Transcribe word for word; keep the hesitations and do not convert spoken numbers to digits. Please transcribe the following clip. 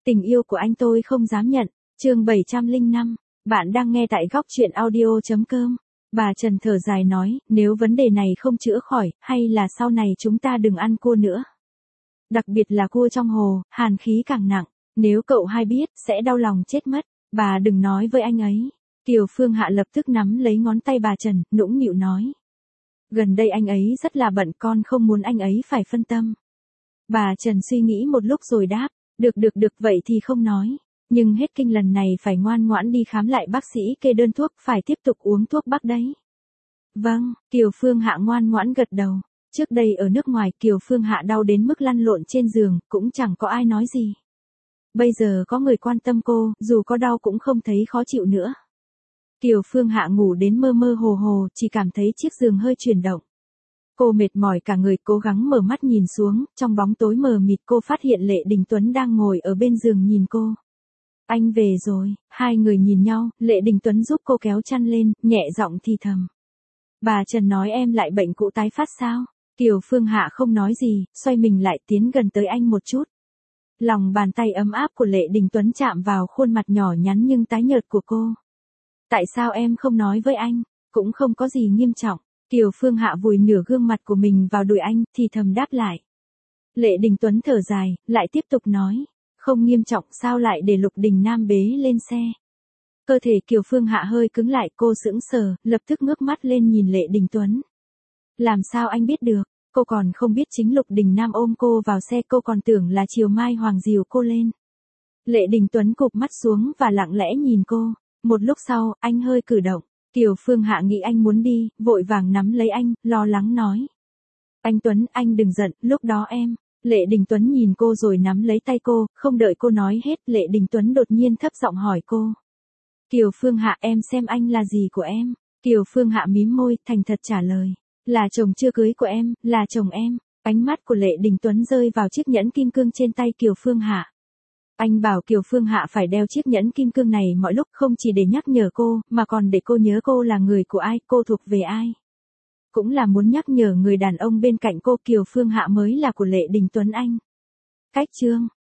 Tình yêu của anh tôi không dám nhận. Chương bảy trăm lẻ năm. Bạn đang nghe tại góc truyện audio chấm com. Bà Trần thở dài nói, nếu vấn đề này không chữa khỏi, hay là sau này chúng ta đừng ăn cua nữa. Đặc biệt là cua trong hồ, hàn khí càng nặng. Nếu cậu hai biết, sẽ đau lòng chết mất. Bà đừng nói với anh ấy. Kiều Phương Hạ lập tức nắm lấy ngón tay bà Trần, nũng nịu nói. Gần đây anh ấy rất là bận, con không muốn anh ấy phải phân tâm. Bà Trần suy nghĩ một lúc rồi đáp, được được được vậy thì không nói. Nhưng hết kinh lần này phải ngoan ngoãn đi khám lại bác sĩ kê đơn thuốc, phải tiếp tục uống thuốc bắc đấy. Vâng, Kiều Phương Hạ ngoan ngoãn gật đầu. Trước đây ở nước ngoài Kiều Phương Hạ đau đến mức lăn lộn trên giường, cũng chẳng có ai nói gì. Bây giờ có người quan tâm cô, dù có đau cũng không thấy khó chịu nữa. Kiều Phương Hạ ngủ đến mơ mơ hồ hồ, chỉ cảm thấy chiếc giường hơi chuyển động. Cô mệt mỏi cả người, cố gắng mở mắt nhìn xuống, trong bóng tối mờ mịt cô phát hiện Lệ Đình Tuấn đang ngồi ở bên giường nhìn cô. Anh về rồi, hai người nhìn nhau, Lệ Đình Tuấn giúp cô kéo chăn lên, nhẹ giọng thì thầm. Bà Trần nói em lại bệnh cũ tái phát sao? Kiều Phương Hạ không nói gì, xoay mình lại tiến gần tới anh một chút. Lòng bàn tay ấm áp của Lệ Đình Tuấn chạm vào khuôn mặt nhỏ nhắn nhưng tái nhợt của cô. Tại sao em không nói với anh? Cũng không có gì nghiêm trọng. Kiều Phương Hạ vùi nửa gương mặt của mình vào đùi anh, thì thầm đáp lại. Lệ Đình Tuấn thở dài, lại tiếp tục nói. Không nghiêm trọng sao lại để Lục Đình Nam bế lên xe? Cơ thể Kiều Phương Hạ hơi cứng lại, cô sững sờ, lập tức ngước mắt lên nhìn Lệ Đình Tuấn. Làm sao anh biết được? Cô còn không biết chính Lục Đình Nam ôm cô vào xe, cô còn tưởng là Triều Mai Hoàng dìu cô lên. Lệ Đình Tuấn cụp mắt xuống và lặng lẽ nhìn cô. Một lúc sau, anh hơi cử động. Kiều Phương Hạ nghĩ anh muốn đi, vội vàng nắm lấy anh, lo lắng nói. Anh Tuấn, anh đừng giận, lúc đó em. Lệ Đình Tuấn nhìn cô rồi nắm lấy tay cô, không đợi cô nói hết, Lệ Đình Tuấn đột nhiên thấp giọng hỏi cô. Kiều Phương Hạ, em xem anh là gì của em? Kiều Phương Hạ mím môi, thành thật trả lời. Là chồng chưa cưới của em, là chồng em. Ánh mắt của Lệ Đình Tuấn rơi vào chiếc nhẫn kim cương trên tay Kiều Phương Hạ. Anh bảo Kiều Phương Hạ phải đeo chiếc nhẫn kim cương này mọi lúc, không chỉ để nhắc nhở cô, mà còn để cô nhớ cô là người của ai, cô thuộc về ai. Cũng là muốn nhắc nhở người đàn ông bên cạnh cô Kiều Phương Hạ mới là của Lệ Đình Tuấn anh. Cách chương